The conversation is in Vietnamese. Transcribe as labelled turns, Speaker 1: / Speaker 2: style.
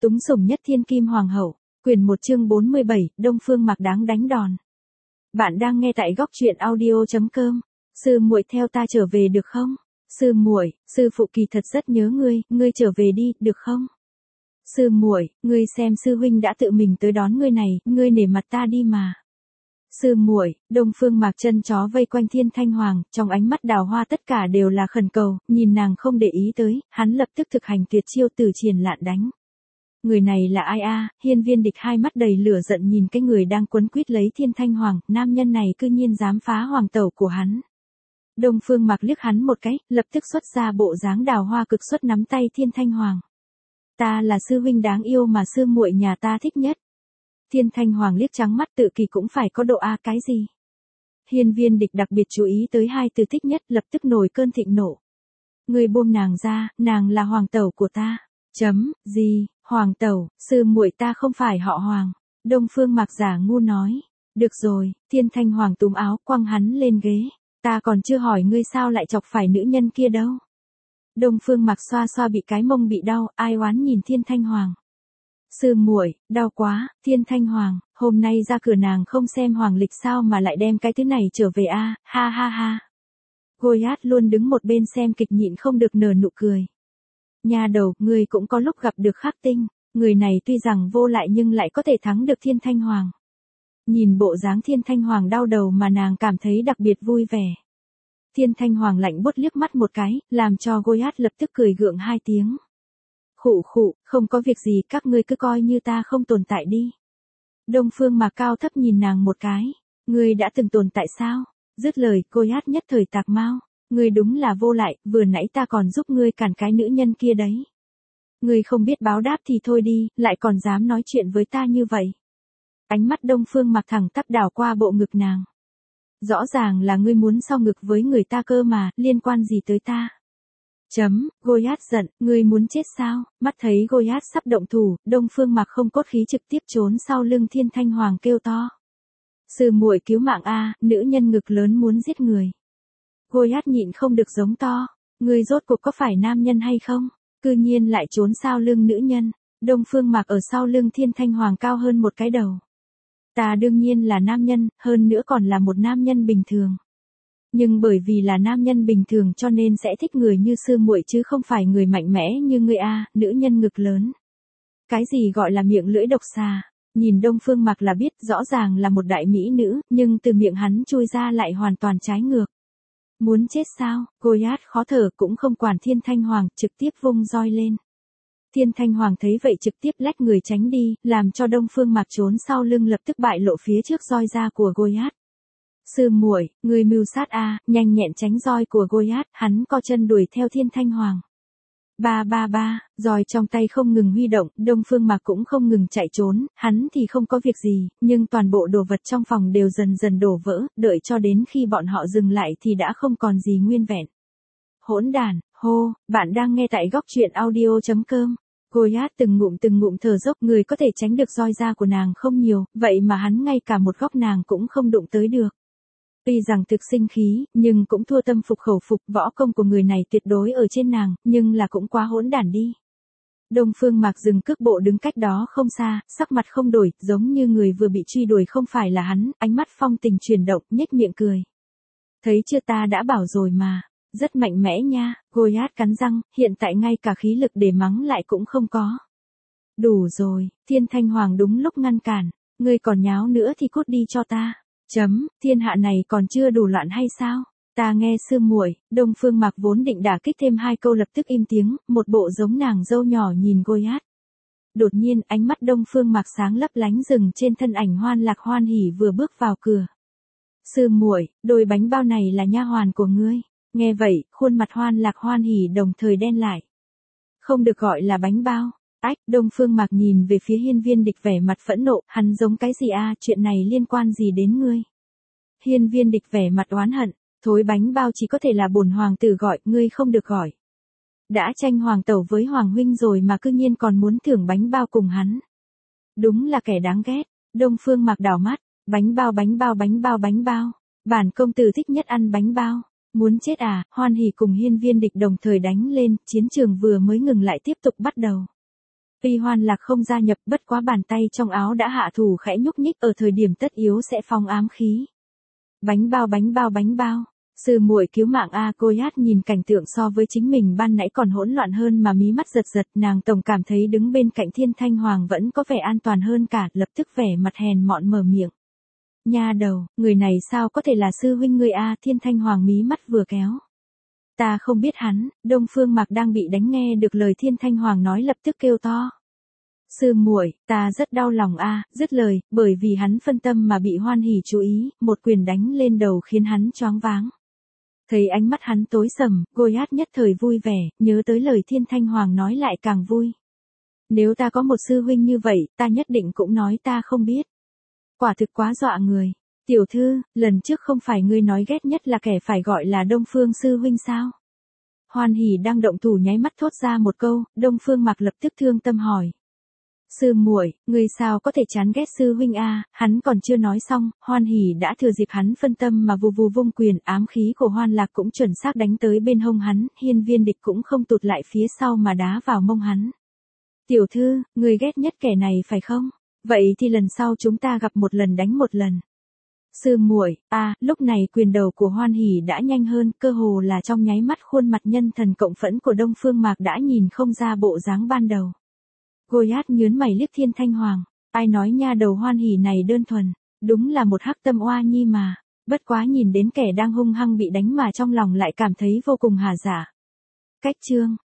Speaker 1: Túng sủng nhất thiên kim hoàng hậu, quyển 1 chương 47, Đông Phương Mạc đáng đánh đòn. Bạn đang nghe tại góc truyện audio.com. Sư muội theo ta trở về được không? Sư muội, sư phụ kỳ thật rất nhớ ngươi trở về đi, được không? Sư muội, ngươi xem sư huynh đã tự mình tới đón ngươi này, ngươi nể mặt ta đi mà. Sư muội, Đông Phương Mạc chân chó vây quanh Thiên Thanh Hoàng, trong ánh mắt đào hoa tất cả đều là khẩn cầu, nhìn nàng không để ý tới, hắn lập tức thực hành tuyệt chiêu từ triển lạn đánh. Người này là ai a? Hiên Viên Địch hai mắt đầy lửa giận nhìn cái người đang quấn quýt lấy Thiên Thanh Hoàng, nam nhân này cư nhiên dám phá hoàng tẩu của hắn. Đông Phương Mạc liếc hắn một cái, lập tức xuất ra bộ dáng đào hoa cực xuất nắm tay Thiên Thanh Hoàng. Ta là sư huynh đáng yêu mà sư muội nhà ta thích nhất. Thiên Thanh Hoàng liếc trắng mắt tự kỳ cũng phải có độ a cái gì. Hiên Viên Địch đặc biệt chú ý tới hai từ thích nhất, lập tức nổi cơn thịnh nộ. Người buông nàng ra, nàng là hoàng tẩu của ta. Gì, hoàng tẩu, sư muội ta không phải họ Hoàng. Đông Phương Mạc giả ngu nói. Được rồi, Thiên Thanh Hoàng túm áo quăng hắn lên ghế. Ta còn chưa hỏi ngươi sao lại chọc phải nữ nhân kia đâu. Đông Phương Mạc xoa xoa bị cái mông bị đau, ai oán nhìn Thiên Thanh Hoàng. Sư muội, đau quá, Thiên Thanh Hoàng, hôm nay ra cửa nàng không xem hoàng lịch sao mà lại đem cái thứ này trở về a, ha ha ha. Goliath luôn đứng một bên xem kịch nhịn không được nở nụ cười. Nhà đầu, ngươi cũng có lúc gặp được Khắc Tinh, người này tuy rằng vô lại nhưng lại có thể thắng được Thiên Thanh Hoàng. Nhìn bộ dáng Thiên Thanh Hoàng đau đầu mà nàng cảm thấy đặc biệt vui vẻ. Thiên Thanh Hoàng lạnh buốt liếc mắt một cái, làm cho Goliath lập tức cười gượng hai tiếng. Khụ, không có việc gì, các ngươi cứ coi như ta không tồn tại đi. Đông Phương Mạc cao thấp nhìn nàng một cái. Ngươi đã từng tồn tại sao? Dứt lời, Goliath nhất thời tạc mau. Ngươi đúng là vô lại, vừa nãy ta còn giúp ngươi cản cái nữ nhân kia đấy. Ngươi không biết báo đáp thì thôi đi, lại còn dám nói chuyện với ta như vậy. Ánh mắt Đông Phương Mạc thẳng tắp đảo qua bộ ngực nàng. Rõ ràng là ngươi muốn so ngực với người ta cơ mà, liên quan gì tới ta? Goliath giận, ngươi muốn chết sao? Mắt thấy Goliath sắp động thủ, Đông Phương Mạc không cốt khí trực tiếp trốn sau lưng Thiên Thanh Hoàng kêu to. Sư muội cứu mạng a, nữ nhân ngực lớn muốn giết người. Goliath nhịn không được giống to, ngươi rốt cuộc có phải nam nhân hay không? Cư nhiên lại trốn sau lưng nữ nhân. Đông Phương Mạc ở sau lưng Thiên Thanh Hoàng cao hơn một cái đầu. Ta đương nhiên là nam nhân, hơn nữa còn là một nam nhân bình thường. Nhưng bởi vì là nam nhân bình thường cho nên sẽ thích người như sư muội chứ không phải người mạnh mẽ như ngươi a, nữ nhân ngực lớn. Cái gì gọi là miệng lưỡi độc xà? Nhìn Đông Phương Mạc là biết rõ ràng là một đại mỹ nữ, nhưng từ miệng hắn chui ra lại hoàn toàn trái ngược. Muốn chết sao? Goliath khó thở cũng không quản Thiên Thanh Hoàng, trực tiếp vung roi lên. Thiên Thanh Hoàng thấy vậy trực tiếp lách người tránh đi, làm cho Đông Phương Mạc trốn sau lưng lập tức bại lộ phía trước roi ra của Goliath. Sư muội, người mưu sát a, nhanh nhẹn tránh roi của Goliath, hắn co chân đuổi theo Thiên Thanh Hoàng. Ba, roi trong tay không ngừng huy động, Đông Phương Mạc cũng không ngừng chạy trốn, hắn thì không có việc gì, nhưng toàn bộ đồ vật trong phòng đều dần dần đổ vỡ, đợi cho đến khi bọn họ dừng lại thì đã không còn gì nguyên vẹn. Hỗn đàn, hô, bạn đang nghe tại góc truyện audio.com. Goliath từng ngụm thở dốc, người có thể tránh được roi da của nàng không nhiều, vậy mà hắn ngay cả một góc nàng cũng không đụng tới được. Tuy rằng thực sinh khí, nhưng cũng thua tâm phục khẩu phục, võ công của người này tuyệt đối ở trên nàng, nhưng là cũng quá hỗn đản đi. Đông Phương Mạc dừng cước bộ đứng cách đó không xa, sắc mặt không đổi, giống như người vừa bị truy đuổi không phải là hắn, ánh mắt phong tình chuyển động, nhếch miệng cười. Thấy chưa, ta đã bảo rồi mà, rất mạnh mẽ nha. Goliath cắn răng, hiện tại ngay cả khí lực để mắng lại cũng không có. Đủ rồi, Thiên Thanh Hoàng đúng lúc ngăn cản, ngươi còn nháo nữa thì cút đi cho ta. Thiên hạ này còn chưa đủ loạn hay sao? Ta nghe sư muội. Đông Phương Mạc vốn định đả kích thêm hai câu lập tức im tiếng, một bộ giống nàng dâu nhỏ nhìn Goliath. Đột nhiên ánh mắt Đông Phương Mạc sáng lấp lánh dừng trên thân ảnh Hoan Lạc hoan hỉ vừa bước vào cửa. Sư muội, đôi bánh bao này là nha hoàn của ngươi. Nghe vậy, khuôn mặt Hoan Lạc hoan hỉ đồng thời đen lại. Không được gọi là bánh bao. Đông Phương Mạc nhìn về phía Hiên Viên Địch vẻ mặt phẫn nộ, hắn giống cái gì a, chuyện này liên quan gì đến ngươi? Hiên Viên Địch vẻ mặt oán hận, thối bánh bao chỉ có thể là bổn hoàng tử gọi, ngươi không được gọi. Đã tranh hoàng tẩu với hoàng huynh rồi mà cư nhiên còn muốn thưởng bánh bao cùng hắn. Đúng là kẻ đáng ghét. Đông Phương Mạc đảo mắt, bánh bao. Bản công tử thích nhất ăn bánh bao. Muốn chết à? Hoan hỉ cùng Hiên Viên Địch đồng thời đánh lên, chiến trường vừa mới ngừng lại tiếp tục bắt đầu. Tuy Hoan Lạc không gia nhập, bất quá bàn tay trong áo đã hạ thủ khẽ nhúc nhích, ở thời điểm tất yếu sẽ phóng ám khí. Bánh bao bánh bao bánh bao. Sư muội cứu mạng a. Goliath nhìn cảnh tượng so với chính mình ban nãy còn hỗn loạn hơn mà mí mắt giật giật, nàng tổng cảm thấy đứng bên cạnh Thiên Thanh Hoàng vẫn có vẻ an toàn hơn cả, lập tức vẻ mặt hèn mọn mở miệng. Nha đầu, người này sao có thể là sư huynh ngươi a? Thiên Thanh Hoàng mí mắt vừa kéo. Ta không biết hắn. Đông Phương Mạc đang bị đánh nghe được lời Thiên Thanh Hoàng nói lập tức kêu to. Sư muội, ta rất đau lòng a. Dứt lời, bởi vì hắn phân tâm mà bị Hoan Hỉ chú ý, một quyền đánh lên đầu khiến hắn choáng váng. Thấy ánh mắt hắn tối sầm, Goliath nhất thời vui vẻ, nhớ tới lời Thiên Thanh Hoàng nói lại càng vui. Nếu ta có một sư huynh như vậy, ta nhất định cũng nói ta không biết. Quả thực quá dọa người. Tiểu thư, lần trước không phải ngươi nói ghét nhất là kẻ phải gọi là Đông Phương sư huynh sao? Hoan Hỉ đang động thủ nháy mắt thốt ra một câu, Đông Phương Mạc lập tức thương tâm hỏi. Sư muội, ngươi sao có thể chán ghét sư huynh a? Hắn còn chưa nói xong, Hoan Hỉ đã thừa dịp hắn phân tâm mà vù vù vung quyền, ám khí của Hoan Lạc cũng chuẩn xác đánh tới bên hông hắn, Hiên Viên Địch cũng không tụt lại phía sau mà đá vào mông hắn. Tiểu thư, ngươi ghét nhất kẻ này phải không? Vậy thì lần sau chúng ta gặp một lần đánh một lần. Sư muội, lúc này quyền đầu của Hoan Hỉ đã nhanh hơn, cơ hồ là trong nháy mắt khuôn mặt nhân thần cộng phẫn của Đông Phương Mạc đã nhìn không ra bộ dáng ban đầu. Goliath nhớn mày liếc Thiên Thanh Hoàng, ai nói nha đầu Hoan Hỉ này đơn thuần, đúng là một hắc tâm oa nhi mà, bất quá nhìn đến kẻ đang hung hăng bị đánh mà trong lòng lại cảm thấy vô cùng hà dạ. Cách chương